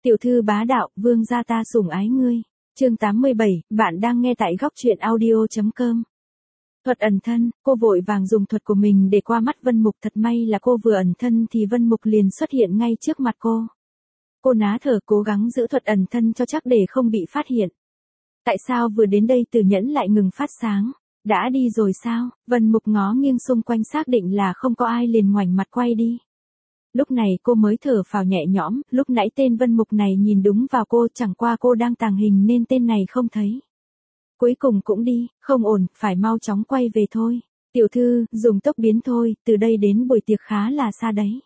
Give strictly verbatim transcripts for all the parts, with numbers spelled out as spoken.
Tiểu thư bá đạo, vương gia ta sủng ái ngươi. Chương tám mươi bảy, bạn đang nghe tại góc truyện audio chấm com. Thuật ẩn thân, cô vội vàng dùng thuật của mình để qua mắt Vân Mục, thật may là cô vừa ẩn thân thì Vân Mục liền xuất hiện ngay trước mặt cô. Cô ná thở cố gắng giữ thuật ẩn thân cho chắc để không bị phát hiện. Tại sao vừa đến đây Từ Nhẫn lại ngừng phát sáng? Đã đi rồi sao? Vân Mục ngó nghiêng xung quanh xác định là không có ai liền ngoảnh mặt quay đi. Lúc này cô mới thở phào nhẹ nhõm, lúc nãy tên Vân Mục này nhìn đúng vào cô, chẳng qua cô đang tàng hình nên tên này không thấy. Cuối cùng cũng đi, không ổn, phải mau chóng quay về thôi. Tiểu thư, dùng tốc biến thôi, từ đây đến buổi tiệc khá là xa đấy.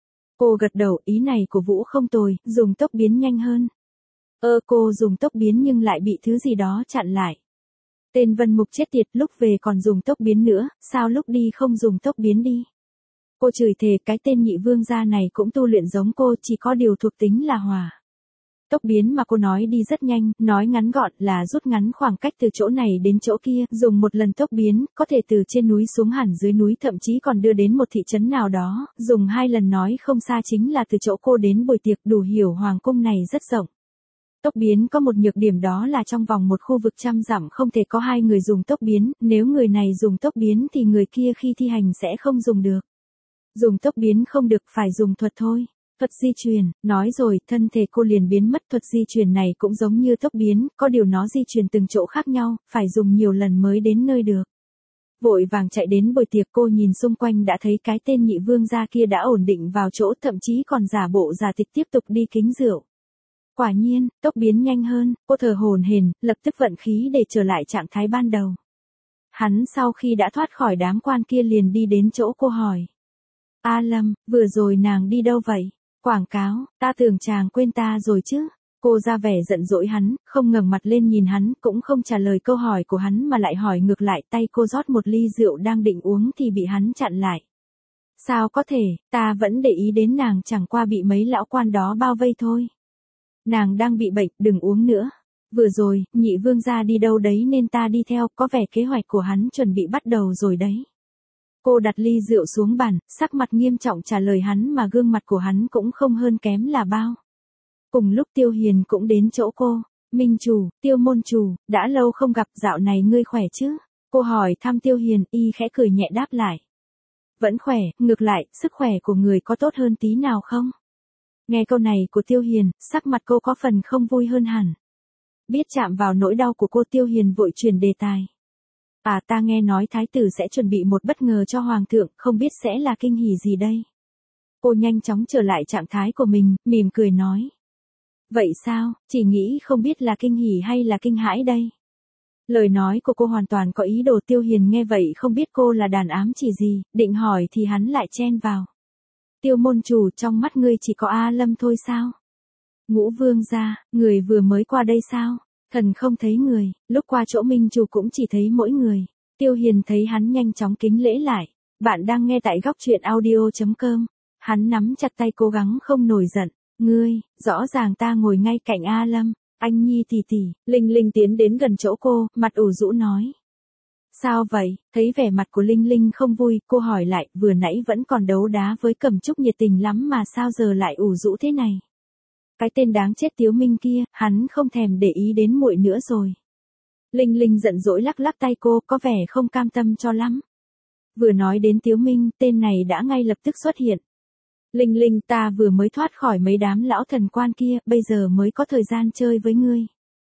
Cô gật đầu, ý này của Vũ không tồi, dùng tốc biến nhanh hơn. Ơ cô dùng tốc biến nhưng lại bị thứ gì đó chặn lại. Tên Vân Mục chết tiệt, lúc về còn dùng tốc biến nữa, sao lúc đi không dùng tốc biến đi. Cô chửi thề cái tên nhị vương gia này cũng tu luyện giống cô, chỉ có điều thuộc tính là hỏa. Tốc biến mà cô nói đi rất nhanh, nói ngắn gọn là rút ngắn khoảng cách từ chỗ này đến chỗ kia, dùng một lần tốc biến, có thể từ trên núi xuống hẳn dưới núi, thậm chí còn đưa đến một thị trấn nào đó, dùng hai lần nói không xa chính là từ chỗ cô đến buổi tiệc, đủ hiểu hoàng cung này rất rộng. Tốc biến có một nhược điểm đó là trong vòng một khu vực trăm dặm không thể có hai người dùng tốc biến, nếu người này dùng tốc biến thì người kia khi thi hành sẽ không dùng được. Dùng tốc biến không được, phải dùng thuật thôi. Thuật di truyền, nói rồi, thân thể cô liền biến mất. Thuật di truyền này cũng giống như tốc biến, có điều nó di truyền từng chỗ khác nhau, phải dùng nhiều lần mới đến nơi được. Vội vàng chạy đến buổi tiệc, cô nhìn xung quanh đã thấy cái tên nhị vương gia kia đã ổn định vào chỗ, thậm chí còn giả bộ giả tịch tiếp tục đi kính rượu. Quả nhiên, tốc biến nhanh hơn, cô thở hổn hển, lập tức vận khí để trở lại trạng thái ban đầu. Hắn sau khi đã thoát khỏi đám quan kia liền đi đến chỗ cô hỏi. A Lâm, vừa rồi nàng đi đâu vậy? Quảng cáo, ta tưởng chàng quên ta rồi chứ. Cô ra vẻ giận dỗi hắn, không ngẩng mặt lên nhìn hắn, cũng không trả lời câu hỏi của hắn mà lại hỏi ngược lại. Tay cô rót một ly rượu đang định uống thì bị hắn chặn lại. Sao có thể, ta vẫn để ý đến nàng, chẳng qua bị mấy lão quan đó bao vây thôi. Nàng đang bị bệnh, đừng uống nữa. Vừa rồi, nhị vương gia đi đâu đấy nên ta đi theo, có vẻ kế hoạch của hắn chuẩn bị bắt đầu rồi đấy. Cô đặt ly rượu xuống bàn, sắc mặt nghiêm trọng trả lời hắn mà gương mặt của hắn cũng không hơn kém là bao. Cùng lúc Tiêu Hiền cũng đến chỗ cô. Minh chủ, Tiêu môn chủ, đã lâu không gặp, dạo này ngươi khỏe chứ? Cô hỏi thăm Tiêu Hiền, y khẽ cười nhẹ đáp lại. Vẫn khỏe, ngược lại, sức khỏe của người có tốt hơn tí nào không? Nghe câu này của Tiêu Hiền, sắc mặt cô có phần không vui hơn hẳn. Biết chạm vào nỗi đau của cô, Tiêu Hiền vội chuyển đề tài. À, ta nghe nói thái tử sẽ chuẩn bị một bất ngờ cho hoàng thượng, không biết sẽ là kinh hỉ gì đây? Cô nhanh chóng trở lại trạng thái của mình, mỉm cười nói. Vậy sao, chỉ nghĩ không biết là kinh hỉ hay là kinh hãi đây? Lời nói của cô hoàn toàn có ý đồ. Tiêu Hiền nghe vậy không biết cô là đàn ám chỉ gì, định hỏi thì hắn lại chen vào. Tiêu môn chủ, trong mắt ngươi chỉ có A Lâm thôi sao? Ngũ vương gia, người vừa mới qua đây sao? Thần không thấy người, lúc qua chỗ Minh chủ cũng chỉ thấy mỗi người. Tiêu Hiền thấy hắn nhanh chóng kính lễ lại. Bạn đang nghe tại góc truyện audio chấm com. Hắn nắm chặt tay cố gắng không nổi giận. Ngươi, rõ ràng ta ngồi ngay cạnh A Lâm. Anh Nhi tỷ tỷ. Linh Linh tiến đến gần chỗ cô, mặt ủ rũ nói. Sao vậy? Thấy vẻ mặt của Linh Linh không vui, cô hỏi lại, vừa nãy vẫn còn đấu đá với Cẩm Trúc nhiệt tình lắm mà sao giờ lại ủ rũ thế này? Cái tên đáng chết Tiếu Minh kia, hắn không thèm để ý đến muội nữa rồi. Linh Linh giận dỗi lắc lắc tay cô, có vẻ không cam tâm cho lắm. Vừa nói đến Tiếu Minh, tên này đã ngay lập tức xuất hiện. Linh Linh, ta vừa mới thoát khỏi mấy đám lão thần quan kia, bây giờ mới có thời gian chơi với ngươi.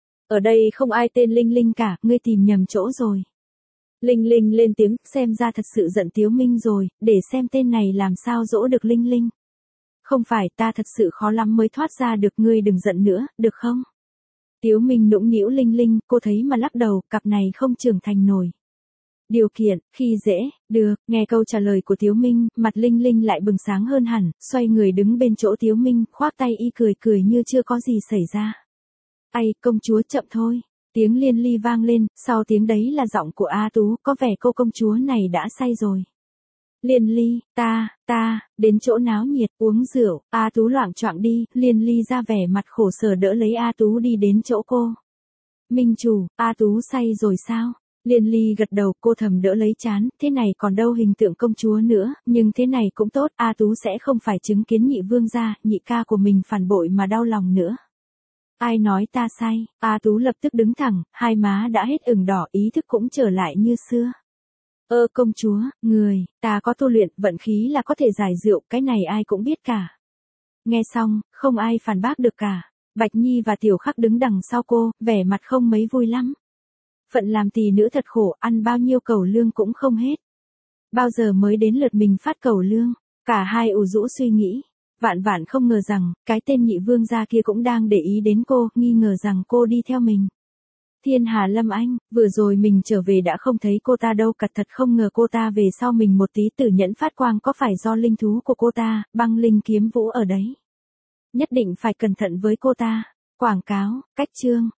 Ở đây không ai tên Linh Linh cả, ngươi tìm nhầm chỗ rồi. Linh Linh lên tiếng, xem ra thật sự giận Tiếu Minh rồi, để xem tên này làm sao dỗ được Linh Linh. Không phải, ta thật sự khó lắm mới thoát ra được, ngươi đừng giận nữa, được không? Tiếu Minh nũng nĩu Linh Linh, cô thấy mà lắc đầu, cặp này không trưởng thành nổi. Điều kiện, khi dễ, được, nghe câu trả lời của Tiếu Minh, mặt Linh Linh lại bừng sáng hơn hẳn, xoay người đứng bên chỗ Tiếu Minh, khoác tay y cười cười như chưa có gì xảy ra. Ai, công chúa chậm thôi. Tiếng Liên Ly vang lên, sau tiếng đấy là giọng của A Tú, có vẻ cô công chúa này đã say rồi. Liên Ly, ta, ta, đến chỗ náo nhiệt, uống rượu, A Tú loạng choạng đi, Liên Ly ra vẻ mặt khổ sở đỡ lấy A Tú đi đến chỗ cô. Minh chủ, A Tú say rồi sao? Liên Ly gật đầu, cô thầm đỡ lấy trán, thế này còn đâu hình tượng công chúa nữa, nhưng thế này cũng tốt, A Tú sẽ không phải chứng kiến nhị vương gia, nhị ca của mình phản bội mà đau lòng nữa. Ai nói ta sai, A Tú lập tức đứng thẳng, hai má đã hết ửng đỏ, ý thức cũng trở lại như xưa. Ơ công chúa, người, ta có tu luyện, vận khí là có thể giải rượu, cái này ai cũng biết cả. Nghe xong, không ai phản bác được cả. Bạch Nhi và Tiểu Khắc đứng đằng sau cô, vẻ mặt không mấy vui lắm. Phận làm tỳ nữ thật khổ, ăn bao nhiêu cẩu lương cũng không hết. Bao giờ mới đến lượt mình phát cẩu lương, cả hai ủ rũ suy nghĩ. Vạn vạn không ngờ rằng, cái tên nhị vương gia kia cũng đang để ý đến cô, nghi ngờ rằng cô đi theo mình. Thiên Hà Lâm Anh, vừa rồi mình trở về đã không thấy cô ta đâu, cật thật không ngờ cô ta về sau mình một tí tử nhẫn phát quang, có phải do linh thú của cô ta, băng linh kiếm vũ ở đấy. Nhất định phải cẩn thận với cô ta. Quảng cáo, cách chương.